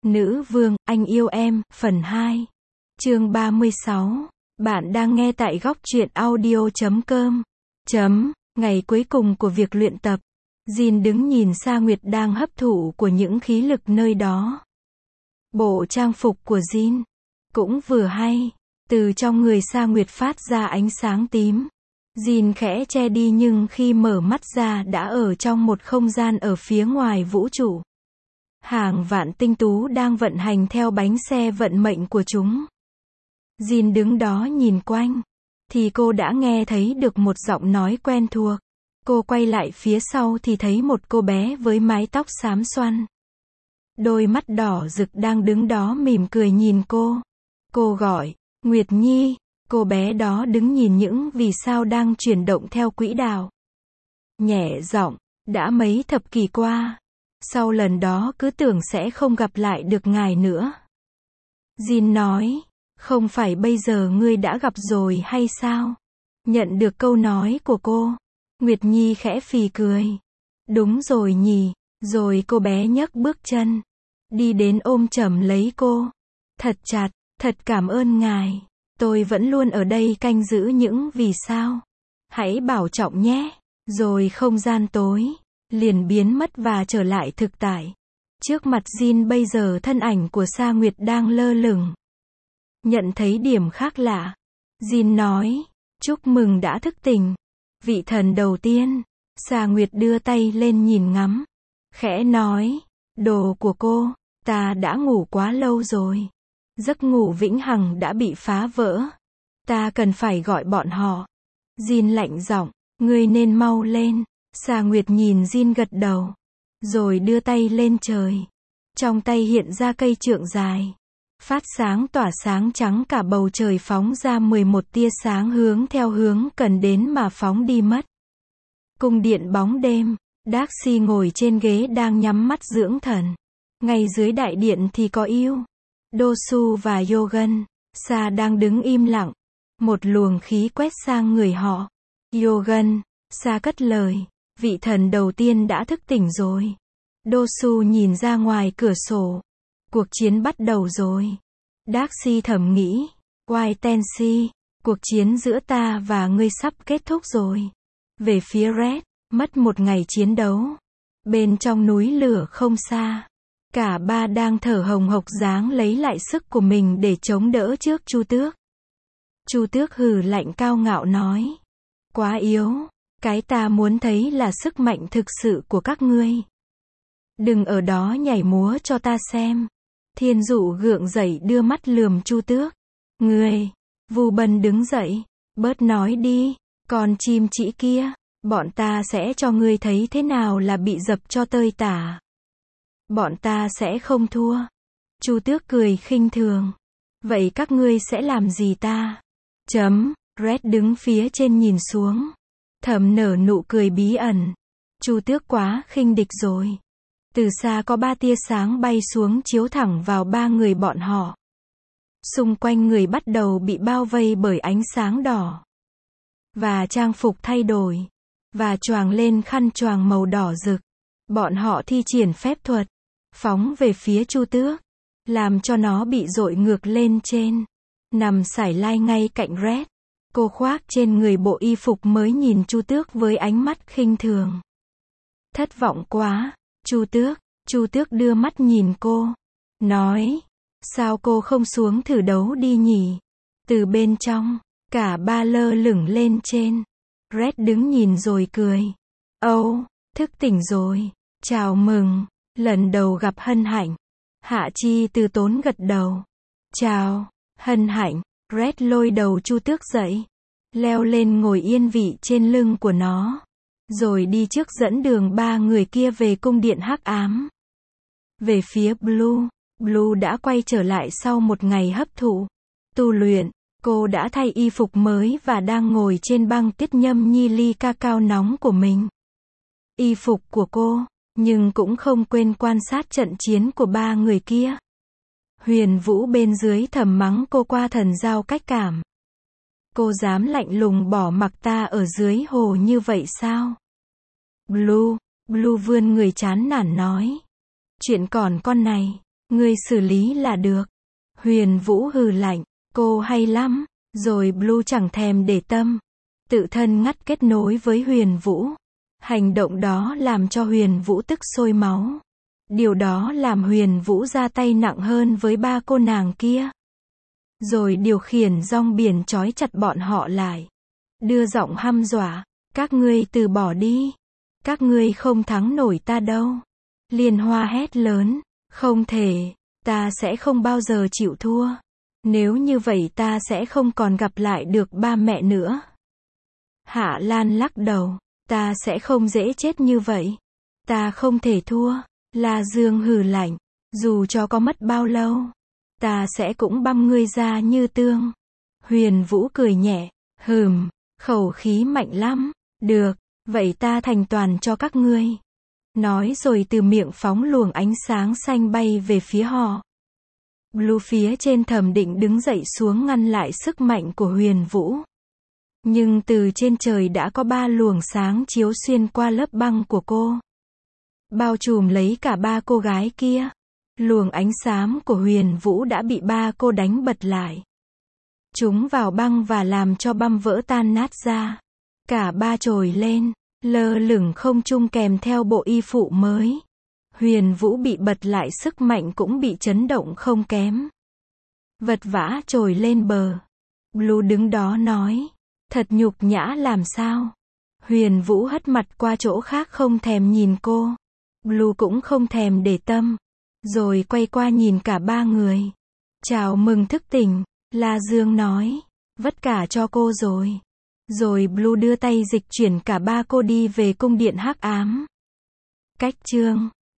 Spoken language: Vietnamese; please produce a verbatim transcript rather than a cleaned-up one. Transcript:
Nữ vương, anh yêu em, phần hai. Chương ba mươi sáu. Bạn đang nghe tại góc truyện audio chấm com. Chấm, ngày cuối cùng của việc luyện tập. Jin đứng nhìn Sa Nguyệt đang hấp thụ của những khí lực nơi đó. Bộ trang phục của Jin cũng vừa hay. Từ trong người Sa Nguyệt phát ra ánh sáng tím. Jin khẽ che đi nhưng khi mở mắt ra đã ở trong một không gian ở phía ngoài vũ trụ. Hàng vạn tinh tú đang vận hành theo bánh xe vận mệnh của chúng. Jin đứng đó nhìn quanh, thì cô đã nghe thấy được một giọng nói quen thuộc. Cô quay lại phía sau thì thấy một cô bé với mái tóc xám xoăn. Đôi mắt đỏ rực đang đứng đó mỉm cười nhìn cô. Cô gọi, Nguyệt Nhi. Cô bé đó đứng nhìn những vì sao đang chuyển động theo quỹ đạo. Nhẹ giọng, đã mấy thập kỷ qua. Sau lần đó cứ tưởng sẽ không gặp lại được ngài nữa. Jin nói, không phải bây giờ ngươi đã gặp rồi hay sao? Nhận được câu nói của cô, Nguyệt Nhi khẽ phì cười. Đúng rồi nhỉ, rồi cô bé nhấc bước chân. Đi đến ôm chầm lấy cô. Thật chặt, thật cảm ơn ngài. Tôi vẫn luôn ở đây canh giữ những vì sao. Hãy bảo trọng nhé. Rồi không gian tối liền biến mất và trở lại thực tại. Trước mặt Jin bây giờ thân ảnh của Sa Nguyệt đang lơ lửng. Nhận thấy điểm khác lạ, Jin nói, chúc mừng đã thức tỉnh. Vị thần đầu tiên. Sa Nguyệt đưa tay lên nhìn ngắm. Khẽ nói, đồ của cô, ta đã ngủ quá lâu rồi. Giấc ngủ vĩnh hằng đã bị phá vỡ. Ta cần phải gọi bọn họ. Jin lạnh giọng, ngươi nên mau lên. Sa Nguyệt nhìn Jin gật đầu, rồi đưa tay lên trời. Trong tay hiện ra cây trượng dài, phát sáng tỏa sáng trắng cả bầu trời, phóng ra mười một tia sáng hướng theo hướng cần đến mà phóng đi mất. Cung điện bóng đêm, Darcy ngồi trên ghế đang nhắm mắt dưỡng thần. Ngay dưới đại điện thì có Yêu, Dosu và Yogan. Sa đang đứng im lặng. Một luồng khí quét sang người họ. Yogan, Sa cất lời. Vị thần đầu tiên đã thức tỉnh rồi. Dosu nhìn ra ngoài cửa sổ. Cuộc chiến bắt đầu rồi. Darcy thầm nghĩ. White Tensi, cuộc chiến giữa ta và ngươi sắp kết thúc rồi. Về phía Red, mất một ngày chiến đấu. Bên trong núi lửa không xa, cả ba đang thở hồng hộc ráng lấy lại sức của mình để chống đỡ trước Chu Tước. Chu Tước hừ lạnh cao ngạo nói. Quá yếu. Cái ta muốn thấy là sức mạnh thực sự của các ngươi. Đừng ở đó nhảy múa cho ta xem. Thiên Dụ gượng dậy đưa mắt lườm Chu Tước. Ngươi. Vu Bân đứng dậy. Bớt nói đi. Con chim chỉ kia. Bọn ta sẽ cho ngươi thấy thế nào là bị dập cho tơi tả. Bọn ta sẽ không thua. Chu Tước cười khinh thường. Vậy các ngươi sẽ làm gì ta? Chấm. Red đứng phía trên nhìn xuống. Thầm nở nụ cười bí ẩn. Chu Tước quá khinh địch rồi. Từ xa có ba tia sáng bay xuống chiếu thẳng vào ba người bọn họ. Xung quanh người bắt đầu bị bao vây bởi ánh sáng đỏ. Và trang phục thay đổi. Và choàng lên khăn choàng màu đỏ rực. Bọn họ thi triển phép thuật. Phóng về phía Chu Tước. Làm cho nó bị dội ngược lên trên. Nằm sải lai ngay cạnh Red. Cô khoác trên người bộ y phục mới nhìn Chu Tước với ánh mắt khinh thường. Thất vọng quá, Chu Tước. Chu Tước đưa mắt nhìn cô. Nói, sao cô không xuống thử đấu đi nhỉ? Từ bên trong, cả ba lơ lửng lên trên. Red đứng nhìn rồi cười. Âu, oh, thức tỉnh rồi. Chào mừng, lần đầu gặp hân hạnh. Hạ Chi từ tốn gật đầu. Chào, hân hạnh. Red lôi đầu Chu Tước dậy. Leo lên ngồi yên vị trên lưng của nó. Rồi đi trước dẫn đường ba người kia về cung điện hắc ám. Về phía Blue. Blue đã quay trở lại sau một ngày hấp thụ. Tu luyện. Cô đã thay y phục mới và đang ngồi trên băng tiết nhâm nhi ly cacao nóng của mình. Y phục của cô, nhưng cũng không quên quan sát trận chiến của ba người kia. Huyền Vũ bên dưới thầm mắng cô qua thần giao cách cảm. Cô dám lạnh lùng bỏ mặc ta ở dưới hồ như vậy sao? Blue, Blue vươn người chán nản nói. Chuyện còn con này, Ngươi xử lý là được. Huyền Vũ hừ lạnh, cô hay lắm. Rồi Blue chẳng thèm để tâm. Tự thân ngắt kết nối với Huyền Vũ. Hành động đó làm cho Huyền Vũ tức sôi máu. Điều đó làm Huyền Vũ ra tay nặng hơn với ba cô nàng kia. Rồi điều khiển rong biển trói chặt bọn họ lại. Đưa giọng hăm dọa, các ngươi từ bỏ đi. Các ngươi không thắng nổi ta đâu. Liên Hoa hét lớn, không thể, ta sẽ không bao giờ chịu thua. Nếu như vậy ta sẽ không còn gặp lại được ba mẹ nữa. Hạ Lan lắc đầu, ta sẽ không dễ chết như vậy. Ta không thể thua. La Dương hừ lạnh, dù cho có mất bao lâu, ta sẽ cũng băm ngươi ra như tương. Huyền Vũ cười nhẹ, hừm, khẩu khí mạnh lắm. Được, vậy ta thành toàn cho các ngươi. Nói rồi từ miệng phóng luồng ánh sáng xanh bay về phía họ. Blue phía trên thầm định đứng dậy xuống ngăn lại sức mạnh của Huyền Vũ. Nhưng từ trên trời đã có ba luồng sáng chiếu xuyên qua lớp băng của cô. Bao trùm lấy cả ba cô gái kia. Luồng ánh xám của Huyền Vũ đã bị ba cô đánh bật lại. Chúng vào băng và làm cho băng vỡ tan nát ra. Cả ba trồi lên, lơ lửng không trung kèm theo bộ y phụ mới. Huyền Vũ bị bật lại sức mạnh cũng bị chấn động không kém. Vật vã trồi lên bờ. Blue đứng đó nói, thật nhục nhã làm sao. Huyền Vũ hất mặt qua chỗ khác không thèm nhìn cô. Blue cũng không thèm để tâm. Rồi quay qua nhìn cả ba người. Chào mừng thức tỉnh, La Dương nói. Vất cả cho cô rồi. Rồi Blue đưa tay dịch chuyển cả ba cô đi về cung điện hắc ám. Cách chương